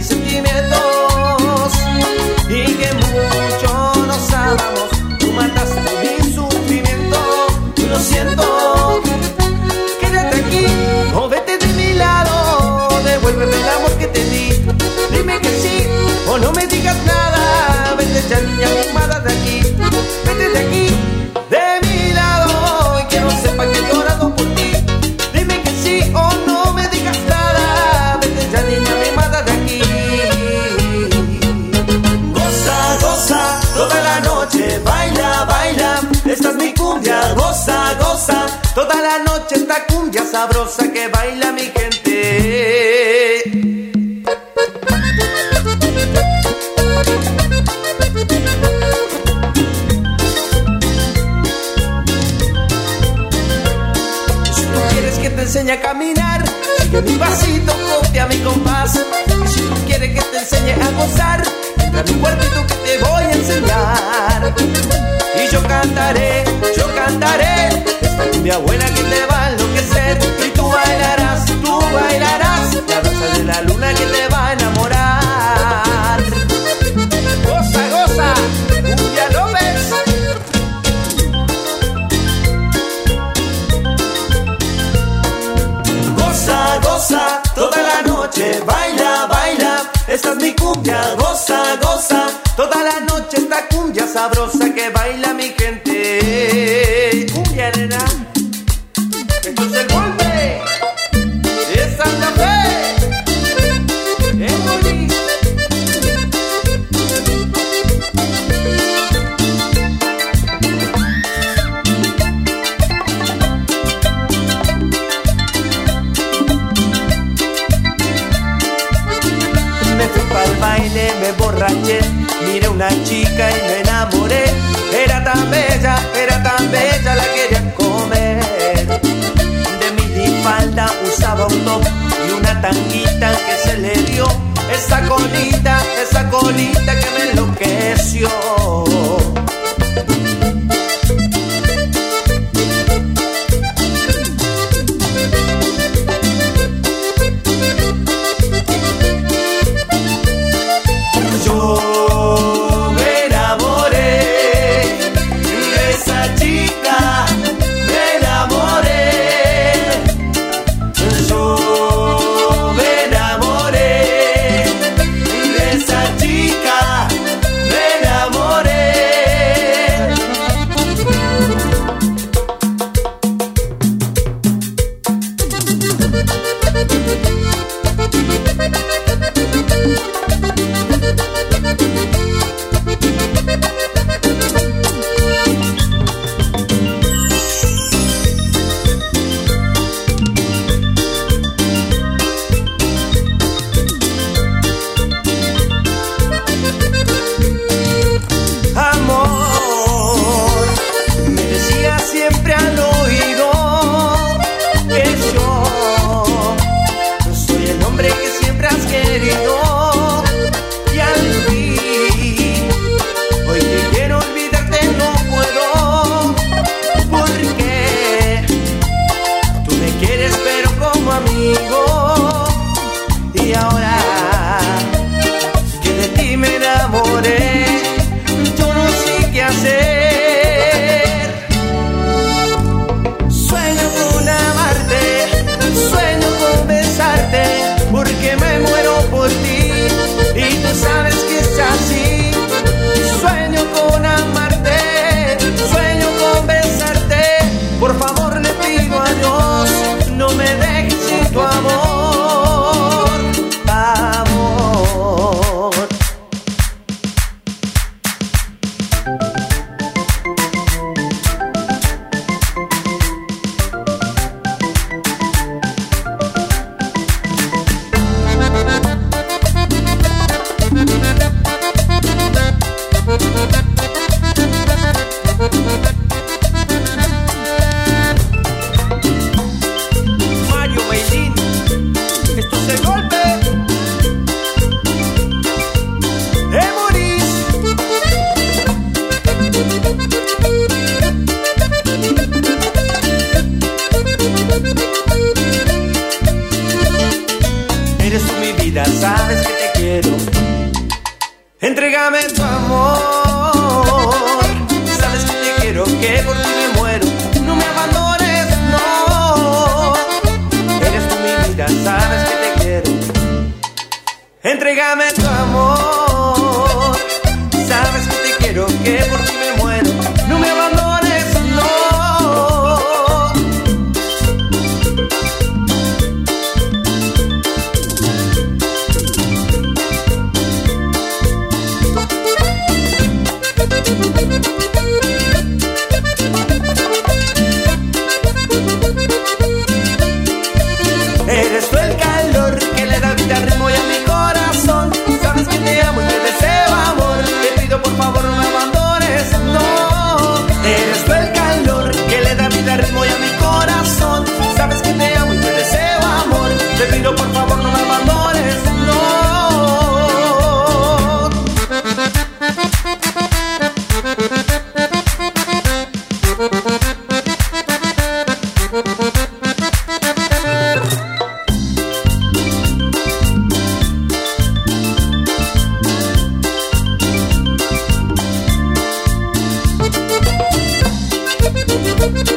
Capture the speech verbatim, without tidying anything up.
mis sentimientos y que mucho nos amamos. Tú mataste mi sufrimiento, lo siento. Quédate aquí o vete de mi lado, devuélveme el amor que te di. Dime que sí o no me digas nada. Vete ya, niña mimada, de aquí. Vete de aquí, de mi lado, y que no sepa que he llorado por ti. Dime que sí o no me digas nada. Vete ya, niña mimada, de aquí. Goza, goza, toda la noche. Baila, baila, esta es mi cumbia. Goza, goza, toda la noche esta cumbia sabrosa que baila mi gente. Te enseñe a caminar, sigue mi pasito, copia mi compás. Y si tú quieres que te enseñe a gozar, entra a mi cuartito que te voy a enseñar. Y yo cantaré, yo cantaré esta cumbia buena que te va a enloquecer. Y tú bailarás, tú bailarás la danza de la luna que te va a enamorar. Goza, goza, cumbia López. Goza, goza, toda la noche, baila, baila, esta es mi cumbia. Goza, goza, toda la noche esta cumbia sabrosa que baila mi gente. Cumbia, nena, esto es el golpe, es Santa Fe, es Molí. Me fui pa'l baile, me borraché, miré una chica y me enamoré. Era tan bella, era tan bella, la quería comer. De minifalda usaba un top y una tanguita que se le dio. Esa colita, esa colita que me enloqueció. Yo me enamoré de esa chica, me enamoré. Yo me enamoré de esa chica, me enamoré. por ti me muero. No me abandones, no. Eres tú mi vida, sabes que te quiero. Entrégame tu amor. Sabes que te quiero, que por ti me muero. No me abandones, no. Eres tú el calor que le da vida, ritmo y a mi corazón. Sabes que te amo y te deseo amor. Te pido por favor no me abandones, no. Eres tú el calor que le da vida, ritmo y a mi corazón. Sabes que te amo y te deseo amor. Te pido por favor no me abandones, no. Thank you.